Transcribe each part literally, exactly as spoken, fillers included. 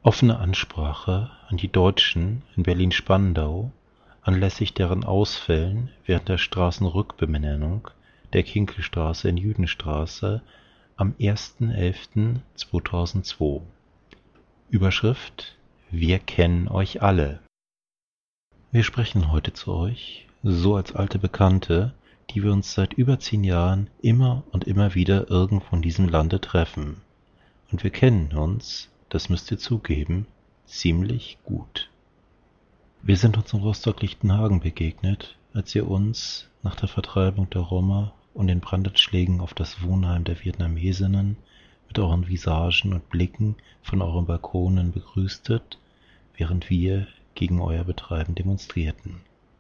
Offene Ansprache an die Deutschen in Berlin-Spandau anlässlich deren Ausfällen während der Straßenrückbenennung der Kinkelstraße in Jüdenstraße am ersten elften zweitausendzwei. Überschrift: Wir kennen euch alle. Wir sprechen heute zu euch, so als alte Bekannte, die wir uns seit über zehn Jahren immer und immer wieder irgendwo in diesem Lande treffen. Und wir kennen uns, das müsst ihr zugeben, ziemlich gut. Wir sind uns in Rostock-Lichtenhagen begegnet, als ihr uns nach der Vertreibung der Roma und den Brandanschlägen auf das Wohnheim der Vietnamesinnen mit euren Visagen und Blicken von euren Balkonen begrüßtet, während wir gegen euer Betreiben demonstrierten.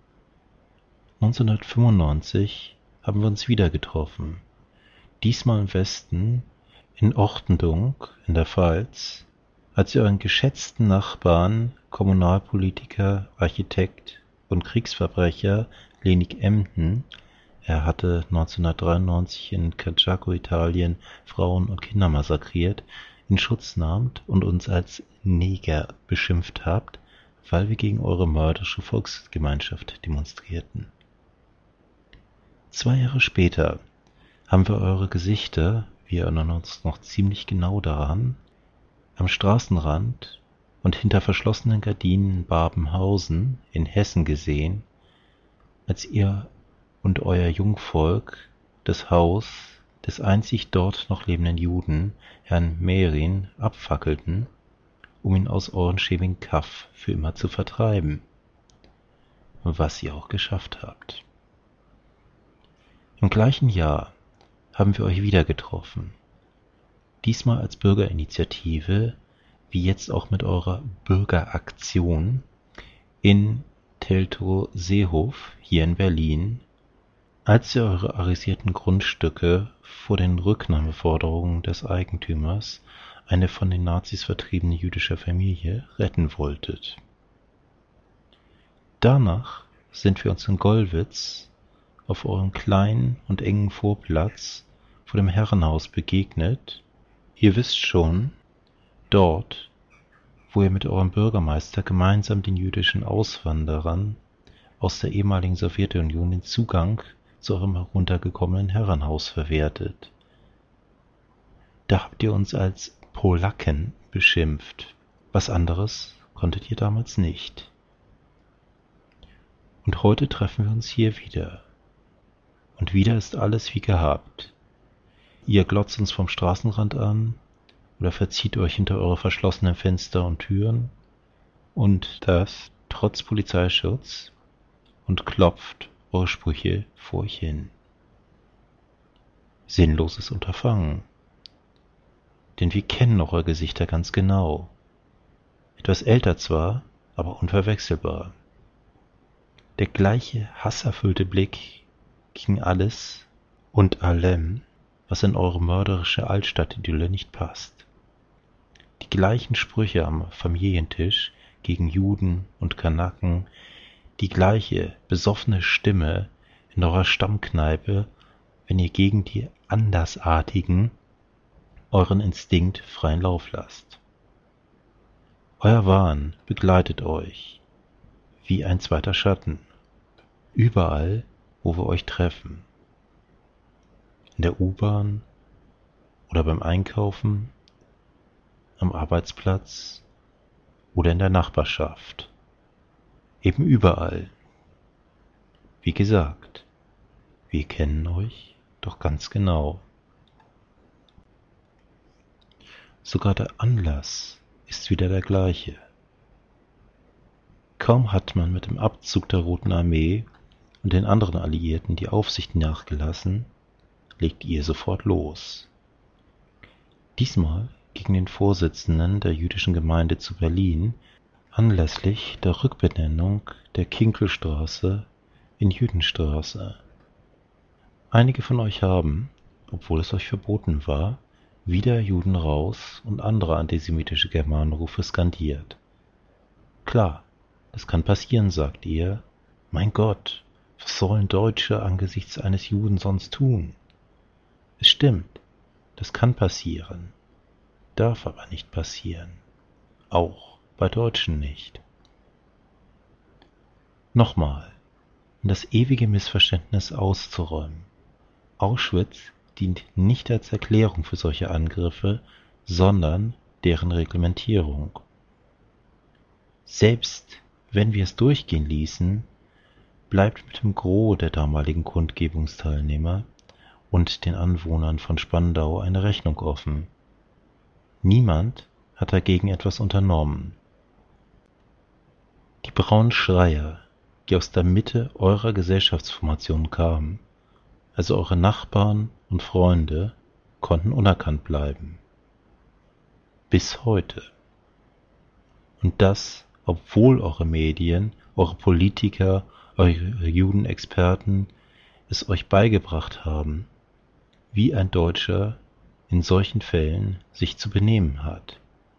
neunzehnhundertfünfundneunzig haben wir uns wieder getroffen, diesmal im Westen, in Ortendunk in der Pfalz, als ihr euren geschätzten Nachbarn, Kommunalpolitiker, Architekt und Kriegsverbrecher Lenik Emden, er hatte neunzehnhundertdreiundneunzig in Cajaco, Italien, Frauen und Kinder massakriert, in Schutz nahmt und uns als Neger beschimpft habt, weil wir gegen eure mörderische Volksgemeinschaft demonstrierten. Zwei Jahre später haben wir eure Gesichter, wir erinnern uns noch ziemlich genau daran, am Straßenrand und hinter verschlossenen Gardinen in Babenhausen in Hessen gesehen, als ihr und euer Jungvolk das Haus des einzig dort noch lebenden Juden, Herrn Merin, abfackelten, um ihn aus euren schäbigen Kaff für immer zu vertreiben. Was ihr auch geschafft habt. Im gleichen Jahr haben wir euch wieder getroffen. Diesmal als Bürgerinitiative, wie jetzt auch mit eurer Bürgeraktion in Teltow-Seehof hier in Berlin, als ihr eure arisierten Grundstücke vor den Rücknahmeforderungen des Eigentümers, eine von den Nazis vertriebene jüdische Familie, retten wolltet. Danach sind wir uns in Gollwitz auf eurem kleinen und engen Vorplatz vor dem Herrenhaus begegnet. Ihr wisst schon, dort, wo ihr mit eurem Bürgermeister gemeinsam den jüdischen Auswanderern aus der ehemaligen Sowjetunion den Zugang zu eurem heruntergekommenen Herrenhaus verwehrtet. Da habt ihr uns als Polacken beschimpft. Was anderes konntet ihr damals nicht. Und heute treffen wir uns hier wieder. Und wieder ist alles wie gehabt. Ihr glotzt uns vom Straßenrand an oder verzieht euch hinter eure verschlossenen Fenster und Türen, und das trotz Polizeischutz, und klopft eure Sprüche vor euch hin. Sinnloses Unterfangen. Denn wir kennen eure Gesichter ganz genau. Etwas älter zwar, aber unverwechselbar. Der gleiche hasserfüllte Blick gegen alles und allem, was in eure mörderische Altstadtidylle nicht passt. Die gleichen Sprüche am Familientisch gegen Juden und Kanaken, die gleiche besoffene Stimme in eurer Stammkneipe, wenn ihr gegen die Andersartigen euren Instinkt freien Lauf lasst. Euer Wahn begleitet euch wie ein zweiter Schatten, überall, wo wir euch treffen. In der U-Bahn oder beim Einkaufen, am Arbeitsplatz oder in der Nachbarschaft. Eben überall. Wie gesagt, wir kennen euch doch ganz genau. Sogar der Anlass ist wieder der gleiche. Kaum hat man mit dem Abzug der Roten Armee und den anderen Alliierten die Aufsicht nachgelassen, legt ihr sofort los. Diesmal gegen den Vorsitzenden der jüdischen Gemeinde zu Berlin anlässlich der Rückbenennung der Kinkelstraße in Jüdenstraße. Einige von euch haben, obwohl es euch verboten war, wieder Juden raus und andere antisemitische Germanenrufe skandiert. Klar, das kann passieren, sagt ihr. Mein Gott, was sollen Deutsche angesichts eines Juden sonst tun? Es stimmt, das kann passieren, darf aber nicht passieren. auch bei Deutschen nicht. Nochmal, um das ewige Missverständnis auszuräumen. Auschwitz dient nicht als Erklärung für solche Angriffe, sondern deren Reglementierung. Selbst wenn wir es durchgehen ließen, bleibt mit dem Gros der damaligen Kundgebungsteilnehmer und den Anwohnern von Spandau eine Rechnung offen. Niemand hat dagegen etwas unternommen. Die braunen Schreier, die aus der Mitte eurer Gesellschaftsformation kamen, also eure Nachbarn und Freunde, konnten unerkannt bleiben. Bis heute. Und das, obwohl eure Medien, eure Politiker, eure Judenexperten es euch beigebracht haben, wie ein Deutscher in solchen Fällen sich zu benehmen hat.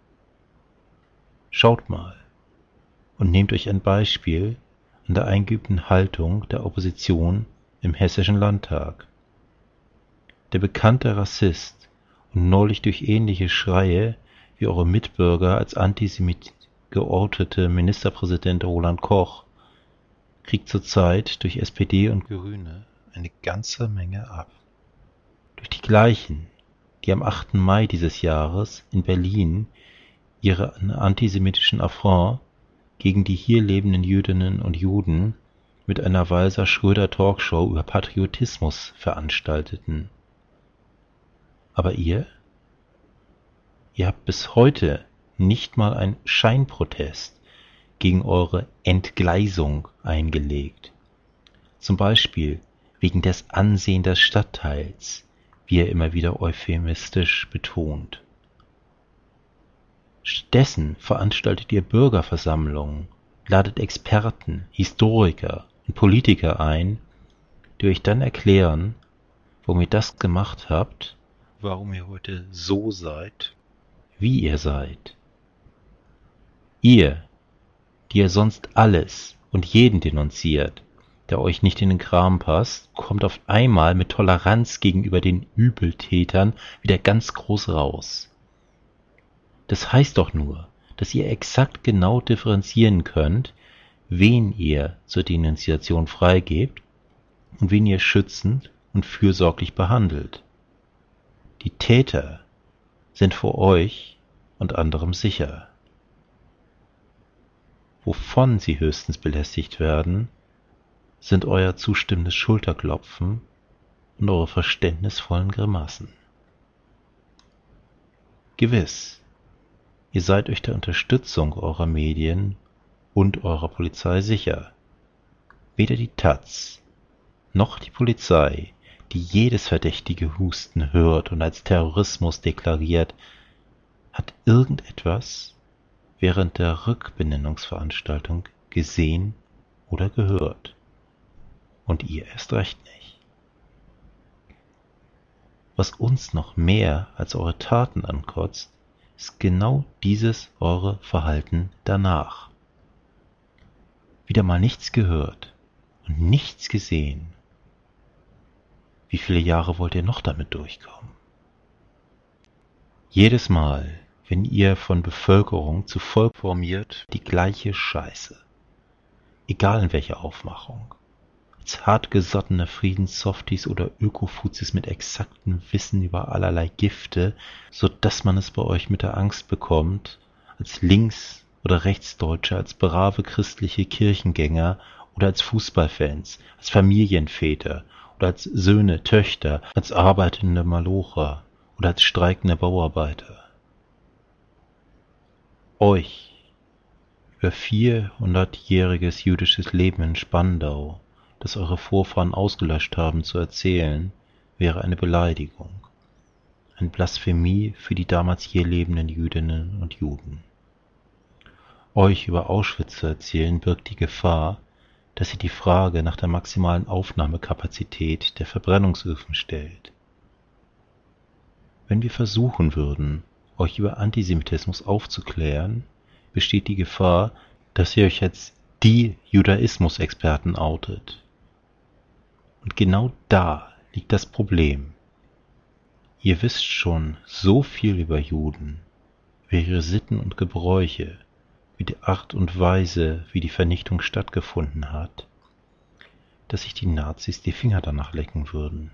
Schaut mal und nehmt euch ein Beispiel an der eingeübten Haltung der Opposition im Hessischen Landtag. Der bekannte Rassist und neulich durch ähnliche Schreie wie eure Mitbürger als Antisemit geortete Ministerpräsident Roland Koch kriegt zurzeit durch S P D und Grüne eine ganze Menge ab. Durch die gleichen, die am achten Mai dieses Jahres in Berlin ihren antisemitischen Affront gegen die hier lebenden Jüdinnen und Juden mit einer Walser Schröder Talkshow über Patriotismus veranstalteten. Aber ihr? Ihr habt bis heute nicht mal einen Scheinprotest gegen eure Entgleisung eingelegt. Zum Beispiel wegen des Ansehens des Stadtteils, wie er immer wieder euphemistisch betont. Stattdessen veranstaltet ihr Bürgerversammlungen, ladet Experten, Historiker und Politiker ein, die euch dann erklären, warum ihr das gemacht habt, warum ihr heute so seid, wie ihr seid. Ihr, die ihr sonst alles und jeden denunziert, der euch nicht in den Kram passt, kommt auf einmal mit Toleranz gegenüber den Übeltätern wieder ganz groß raus. Das heißt doch nur, dass ihr exakt genau differenzieren könnt, wen ihr zur Denunziation freigebt und wen ihr schützend und fürsorglich behandelt. Die Täter sind vor euch und anderem sicher. Wovon sie höchstens belästigt werden, sind euer zustimmendes Schulterklopfen und eure verständnisvollen Grimassen. Gewiss, ihr seid euch der Unterstützung eurer Medien und eurer Polizei sicher. Weder die Taz noch die Polizei, die jedes verdächtige Husten hört und als Terrorismus deklariert, hat irgendetwas während der Rückbenennungsveranstaltung gesehen oder gehört. Und ihr erst recht nicht. Was uns noch mehr als eure Taten ankotzt, ist genau dieses eure Verhalten danach. Wieder mal nichts gehört und nichts gesehen. Wie viele Jahre wollt ihr noch damit durchkommen? Jedes Mal, wenn ihr von Bevölkerung zu Volk formiert, die gleiche Scheiße. Egal in welcher Aufmachung. Als hartgesottene Friedenssofties oder Ökofuzis mit exaktem Wissen über allerlei Gifte, so dass man es bei euch mit der Angst bekommt, als Links- oder Rechtsdeutsche, als brave christliche Kirchengänger oder als Fußballfans, als Familienväter oder als Söhne, Töchter, als arbeitende Malocher oder als streikende Bauarbeiter. Euch über vierhundertjähriges jüdisches Leben in Spandau, das eure Vorfahren ausgelöscht haben, zu erzählen, wäre eine Beleidigung, eine Blasphemie für die damals hier lebenden Jüdinnen und Juden. Euch über Auschwitz zu erzählen, birgt die Gefahr, dass ihr die Frage nach der maximalen Aufnahmekapazität der Verbrennungsöfen stellt. Wenn wir versuchen würden, euch über Antisemitismus aufzuklären, besteht die Gefahr, dass ihr euch als die Judaismus-Experten outet. Und genau da liegt das Problem. Ihr wisst schon so viel über Juden, über ihre Sitten und Gebräuche, über die Art und Weise, wie die Vernichtung stattgefunden hat, dass sich die Nazis die Finger danach lecken würden.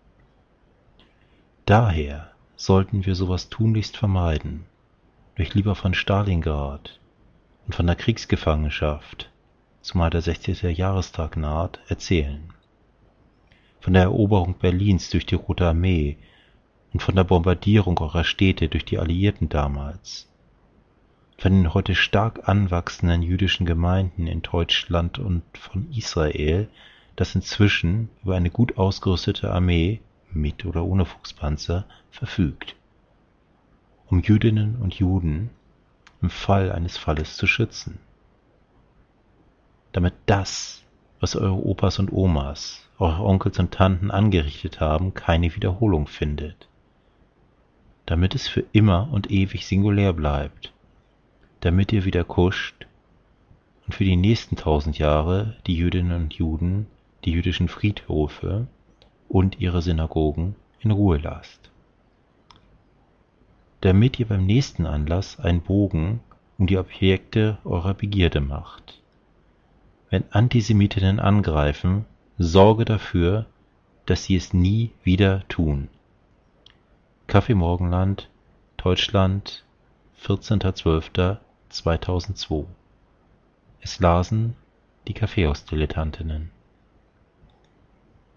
Daher sollten wir sowas tunlichst vermeiden, durch lieber von Stalingrad und von der Kriegsgefangenschaft, zumal der sechzigste Jahrestag naht, erzählen. Von der Eroberung Berlins durch die Rote Armee und von der Bombardierung eurer Städte durch die Alliierten damals, von den heute stark anwachsenden jüdischen Gemeinden in Deutschland und von Israel, das inzwischen über eine gut ausgerüstete Armee, mit oder ohne Fuchspanzer, verfügt, um Jüdinnen und Juden im Fall eines Falles zu schützen. Damit das, was eure Opas und Omas, eure Onkels und Tanten angerichtet haben, keine Wiederholung findet. Damit es für immer und ewig singulär bleibt. Damit ihr wieder kuscht und für die nächsten tausend Jahre die Jüdinnen und Juden, die jüdischen Friedhöfe und ihre Synagogen in Ruhe lasst. Damit ihr beim nächsten Anlass einen Bogen um die Objekte eurer Begierde macht. Wenn Antisemitinnen angreifen, sorge dafür, dass sie es nie wieder tun. Café Morgenland, Deutschland, vierzehnter zwölfter zweitausendzwei. Es lasen die Kaffeehaus-Dilettantinnen.